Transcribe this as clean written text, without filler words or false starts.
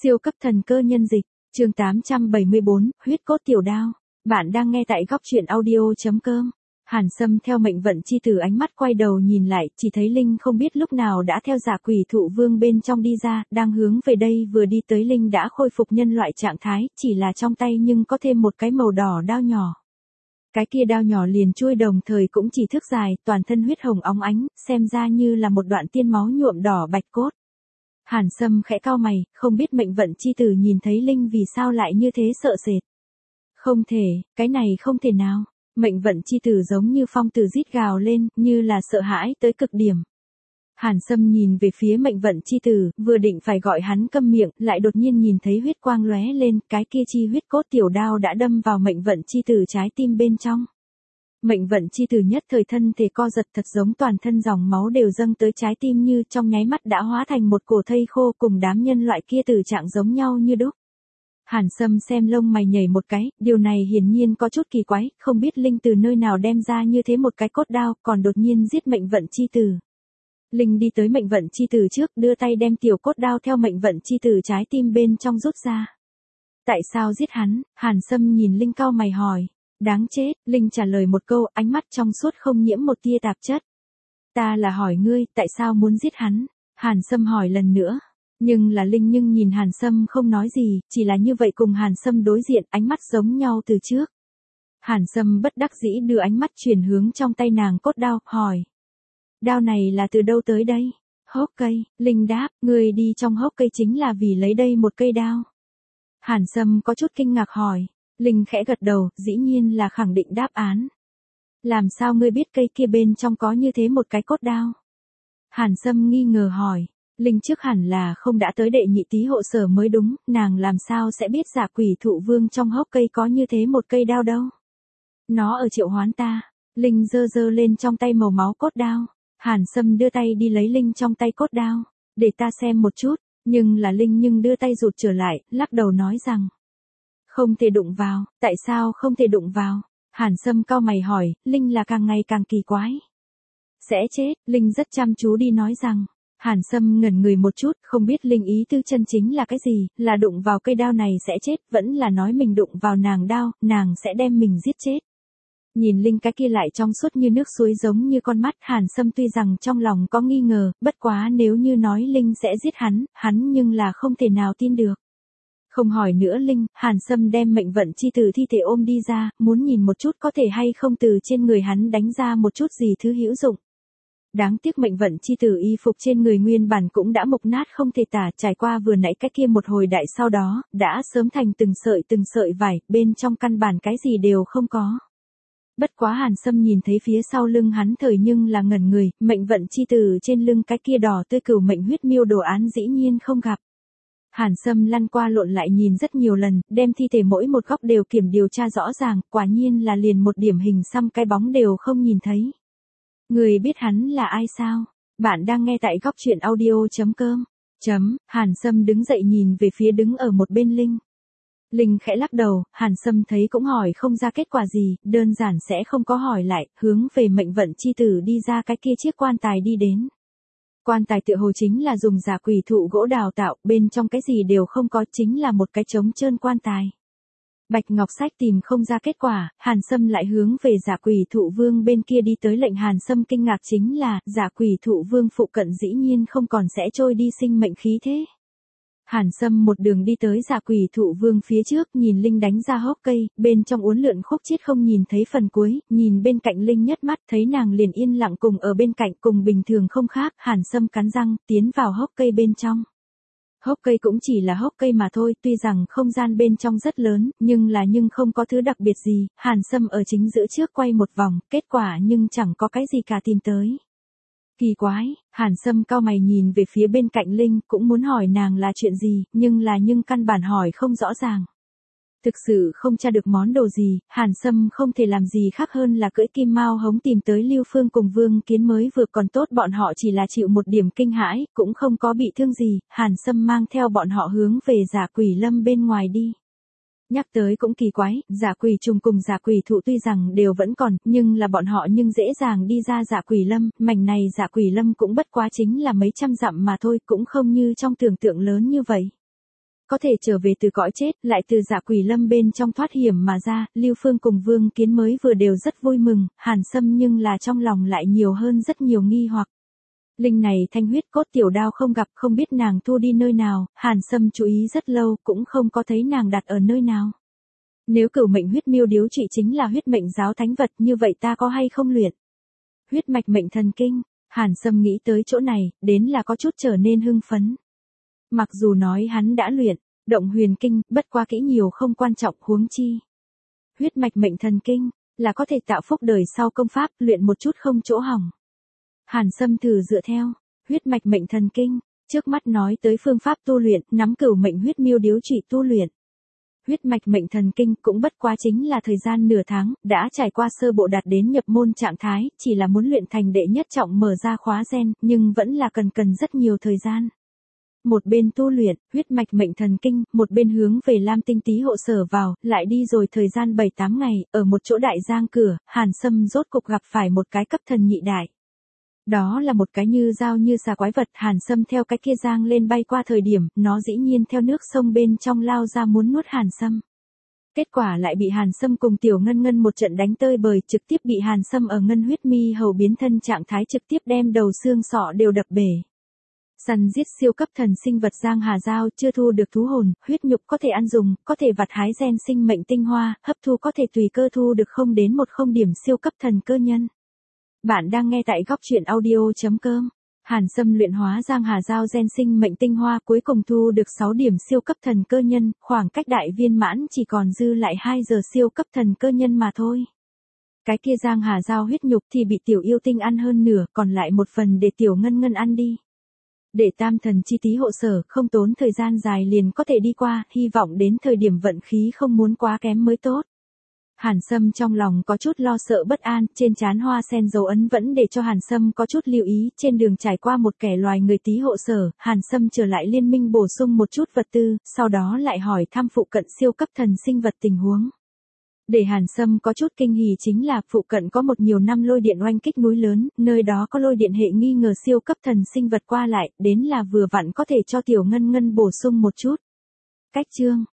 Siêu cấp thần cơ nhân dịch, chương 874, huyết cốt tiểu đao. Bạn đang nghe tại góc truyện audio.com. Hàn Sâm theo mệnh vận chi tử ánh mắt quay đầu nhìn lại, chỉ thấy Linh không biết lúc nào đã theo Giả Quỷ Thụ Vương bên trong đi ra, đang hướng về đây. Vừa đi tới Linh đã khôi phục nhân loại trạng thái, chỉ là trong tay nhưng có thêm một cái màu đỏ đao nhỏ. Cái kia đao nhỏ liền chui đồng thời cũng chỉ thước dài, toàn thân huyết hồng óng ánh, xem ra như là một đoạn tiên máu nhuộm đỏ bạch cốt. Hàn Sâm khẽ cau mày, không biết mệnh vận chi tử nhìn thấy Linh vì sao lại như thế sợ sệt. Không thể, cái này không thể nào. Mệnh vận chi tử giống như phong tử rít gào lên, như là sợ hãi tới cực điểm. Hàn Sâm nhìn về phía mệnh vận chi tử, vừa định phải gọi hắn câm miệng, lại đột nhiên nhìn thấy huyết quang lóe lên, cái kia chi huyết cốt tiểu đao đã đâm vào mệnh vận chi tử trái tim bên trong. Mệnh vận chi tử nhất thời thân thể co giật, thật giống toàn thân dòng máu đều dâng tới trái tim, như trong nháy mắt đã hóa thành một cổ thây khô, cùng đám nhân loại kia tử trạng giống nhau như đúc. Hàn Sâm xem lông mày nhảy một cái, điều này hiển nhiên có chút kỳ quái, không biết Linh từ nơi nào đem ra như thế một cái cốt đao, còn đột nhiên giết mệnh vận chi tử. Linh đi tới mệnh vận chi tử trước, đưa tay đem tiểu cốt đao theo mệnh vận chi tử trái tim bên trong rút ra. Tại sao giết hắn? Hàn Sâm nhìn Linh cau mày hỏi. Đáng chết, Linh trả lời một câu, ánh mắt trong suốt không nhiễm một tia tạp chất. Ta là hỏi ngươi, tại sao muốn giết hắn? Hàn Sâm hỏi lần nữa. Nhưng nhìn Hàn Sâm không nói gì, chỉ là như vậy cùng Hàn Sâm đối diện, ánh mắt giống nhau từ trước. Hàn Sâm bất đắc dĩ đưa ánh mắt chuyển hướng trong tay nàng cốt đao, hỏi. Đao này là từ đâu tới đây? Hốc cây, Linh đáp, người đi trong hốc cây chính là vì lấy đây một cây đao. Hàn Sâm có chút kinh ngạc hỏi. Linh khẽ gật đầu, dĩ nhiên là khẳng định đáp án. Làm sao ngươi biết cây kia bên trong có như thế một cái cốt đao? Hàn Sâm nghi ngờ hỏi. Linh trước hẳn là không đã tới đệ nhị tý hộ sở mới đúng, nàng làm sao sẽ biết Giả Quỷ Thụ Vương trong hốc cây có như thế một cây đao đâu? Nó ở triệu hoán ta. Linh giơ lên trong tay màu máu cốt đao. Hàn Sâm đưa tay đi lấy Linh trong tay cốt đao. Để ta xem một chút, Linh đưa tay rụt trở lại, lắc đầu nói rằng. Không thể đụng vào, tại sao không thể đụng vào? Hàn Sâm cau mày hỏi, Linh là càng ngày càng kỳ quái. Sẽ chết, Linh rất chăm chú đi nói rằng. Hàn Sâm ngẩn người một chút, không biết Linh ý tư chân chính là cái gì, là đụng vào cây đao này sẽ chết, vẫn là nói mình đụng vào nàng đao, nàng sẽ đem mình giết chết. Nhìn Linh cái kia lại trong suốt như nước suối giống như con mắt, Hàn Sâm tuy rằng trong lòng có nghi ngờ, bất quá nếu như nói Linh sẽ giết hắn nhưng là không thể nào tin được. Không hỏi nữa Linh, Hàn Sâm đem mệnh vận chi tử thi thể ôm đi ra, muốn nhìn một chút có thể hay không từ trên người hắn đánh ra một chút gì thứ hữu dụng. Đáng tiếc mệnh vận chi tử y phục trên người nguyên bản cũng đã mục nát không thể tả, trải qua vừa nãy cái kia một hồi đại sau đó, đã sớm thành từng sợi vải, bên trong căn bản cái gì đều không có. Bất quá Hàn Sâm nhìn thấy phía sau lưng hắn thời nhưng là ngẩn người, mệnh vận chi tử trên lưng cái kia đỏ tươi cửu mệnh huyết miêu đồ án dĩ nhiên không gặp. Hàn Sâm lăn qua lộn lại nhìn rất nhiều lần, đem thi thể mỗi một góc đều kiểm điều tra rõ ràng, quả nhiên là liền một điểm hình xăm cái bóng đều không nhìn thấy. Người biết hắn là ai sao? Bạn đang nghe tại góc truyện audio.com. Hàn Sâm đứng dậy nhìn về phía đứng ở một bên Linh. Linh khẽ lắc đầu, Hàn Sâm thấy cũng hỏi không ra kết quả gì, đơn giản sẽ không có hỏi lại, hướng về mệnh vận chi tử đi ra cái kia chiếc quan tài đi đến. Quan tài tựa hồ chính là dùng Giả Quỷ Thụ gỗ đào tạo, bên trong cái gì đều không có, chính là một cái trống trơn quan tài. Bạch Ngọc Sách tìm không ra kết quả, Hàn Sâm lại hướng về Giả Quỷ Thụ Vương bên kia đi tới. Lệnh Hàn Sâm kinh ngạc chính là, Giả Quỷ Thụ Vương phụ cận dĩ nhiên không còn sẽ trôi đi sinh mệnh khí thế. Hàn Sâm một đường đi tới Giả Quỷ Thụ Vương phía trước, nhìn Linh đánh ra hốc cây, bên trong uốn lượn khúc chiết không nhìn thấy phần cuối, nhìn bên cạnh Linh nhất mắt thấy nàng liền yên lặng cùng ở bên cạnh, cùng bình thường không khác, Hàn Sâm cắn răng, tiến vào hốc cây bên trong. Hốc cây cũng chỉ là hốc cây mà thôi, tuy rằng không gian bên trong rất lớn, nhưng không có thứ đặc biệt gì, Hàn Sâm ở chính giữa trước quay một vòng, kết quả nhưng chẳng có cái gì cả tìm tới. Kỳ quái, Hàn Sâm cau mày nhìn về phía bên cạnh Linh, cũng muốn hỏi nàng là chuyện gì, nhưng căn bản hỏi không rõ ràng. Thực sự không tra được món đồ gì, Hàn Sâm không thể làm gì khác hơn là cưỡi kim mao hống tìm tới Lưu Phương cùng Vương Kiến mới vừa, còn tốt bọn họ chỉ là chịu một điểm kinh hãi, cũng không có bị thương gì, Hàn Sâm mang theo bọn họ hướng về Giả Quỷ Lâm bên ngoài đi. Nhắc tới cũng kỳ quái, Giả Quỷ Trùng cùng Giả Quỷ Thụ tuy rằng đều vẫn còn, nhưng là bọn họ dễ dàng đi ra Giả Quỷ Lâm, mảnh này Giả Quỷ Lâm cũng bất quá chính là mấy trăm dặm mà thôi, cũng không như trong tưởng tượng lớn như vậy. có thể trở về từ cõi chết, lại từ Dạ Quỷ Lâm bên trong thoát hiểm mà ra, Lưu Phương cùng Vương Kiến mới vừa đều rất vui mừng, Hàn Sâm nhưng là trong lòng lại nhiều hơn rất nhiều nghi hoặc. Linh này thanh huyết cốt tiểu đao không gặp, không biết nàng thu đi nơi nào, Hàn Sâm chú ý rất lâu cũng không có thấy nàng đặt ở nơi nào. Nếu Cửu Mệnh huyết miêu điếu trị chính là huyết mệnh giáo thánh vật, như vậy ta có hay không luyện? Huyết mạch mệnh thần kinh, Hàn Sâm nghĩ tới chỗ này, đến là có chút trở nên hưng phấn. Mặc dù nói hắn đã luyện, động huyền kinh, bất qua kỹ nhiều không quan trọng, huống chi. Huyết mạch mệnh thần kinh, là có thể tạo phúc đời sau công pháp, luyện một chút không chỗ hỏng. Hàn Sâm thử dựa theo, huyết mạch mệnh thần kinh, trước mắt nói tới phương pháp tu luyện, nắm Cửu Mệnh huyết miêu điếu trị tu luyện. Huyết mạch mệnh thần kinh cũng bất quá chính là thời gian nửa tháng, đã trải qua sơ bộ đạt đến nhập môn trạng thái, chỉ là muốn luyện thành đệ nhất trọng mở ra khóa gen, nhưng vẫn là cần rất nhiều thời gian. Một bên tu luyện, huyết mạch mệnh thần kinh, một bên hướng về Lam Tinh Tý hộ sở vào, lại đi rồi thời gian 7-8 ngày, ở một chỗ đại giang cửa, Hàn Sâm rốt cục gặp phải một cái cấp thần nhị đại. Đó là một cái như dao như xà quái vật, Hàn Sâm theo cái kia giang lên bay qua thời điểm, nó dĩ nhiên theo nước sông bên trong lao ra muốn nuốt Hàn Sâm. Kết quả lại bị Hàn Sâm cùng Tiểu Ngân Ngân một trận đánh tơi bời, trực tiếp bị Hàn Sâm ở ngân huyết mi hầu biến thân trạng thái trực tiếp đem đầu xương sọ đều đập bể. Săn giết siêu cấp thần sinh vật Giang Hà Giao, chưa thu được thú hồn, huyết nhục có thể ăn dùng, có thể vặt hái gen sinh mệnh tinh hoa, hấp thu có thể tùy cơ thu được 0-10 điểm siêu cấp thần cơ nhân. Bạn đang nghe tại góc truyện audio.com. Hàn Sâm luyện hóa Giang Hà Giao gen sinh mệnh tinh hoa, cuối cùng thu được 6 điểm siêu cấp thần cơ nhân, khoảng cách đại viên mãn chỉ còn dư lại 2 giờ siêu cấp thần cơ nhân mà thôi. Cái kia Giang Hà Giao huyết nhục thì bị Tiểu Yêu Tinh ăn hơn nửa, còn lại một phần để Tiểu Ngân Ngân ăn đi. Để tam thần chi Tý hộ sở, không tốn thời gian dài liền có thể đi qua, hy vọng đến thời điểm vận khí không muốn quá kém mới tốt. Hàn Sâm trong lòng có chút lo sợ bất an, trên trán hoa sen dấu ấn vẫn để cho Hàn Sâm có chút lưu ý, trên đường trải qua một kẻ loài người Tý hộ sở, Hàn Sâm trở lại liên minh bổ sung một chút vật tư, sau đó lại hỏi thăm phụ cận siêu cấp thần sinh vật tình huống. Để Hàn Sâm có chút kinh hỉ chính là phụ cận có một nhiều năm lôi điện oanh kích núi lớn, nơi đó có lôi điện hệ nghi ngờ siêu cấp thần sinh vật qua lại, đến là vừa vặn có thể cho Tiểu Ngân Ngân bổ sung một chút. Cách chương